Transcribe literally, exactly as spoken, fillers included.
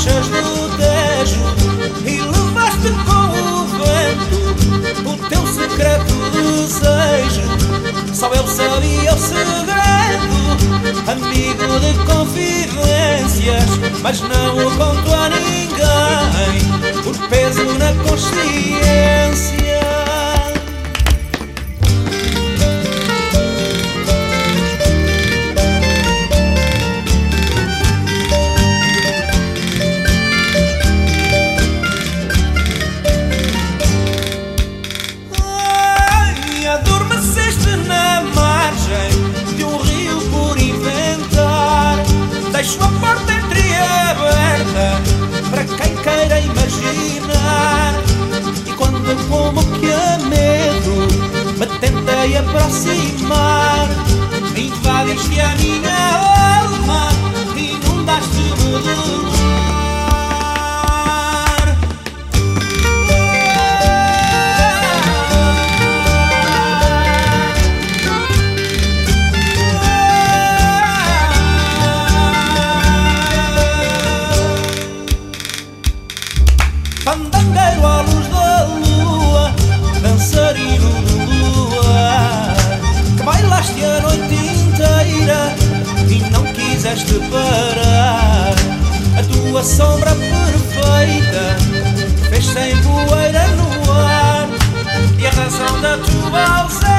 marchas do Tejo e levaste com o vento o teu secreto desejo. Só eu sabia o segredo, amigo de confidências, mas não o conto a ninguém, por peso na consciência. Deixo a porta entreaberta para quem queira imaginar. E quando como que a medo me tentei aproximar, invadiste a minha alma, inundaste-me de luz. Fandangueiro à luz da lua, dançarino do luar, que bailaste a noite inteira e não quiseste parar. A tua sombra perfeita fez sem poeira no ar, e a razão da tua ausência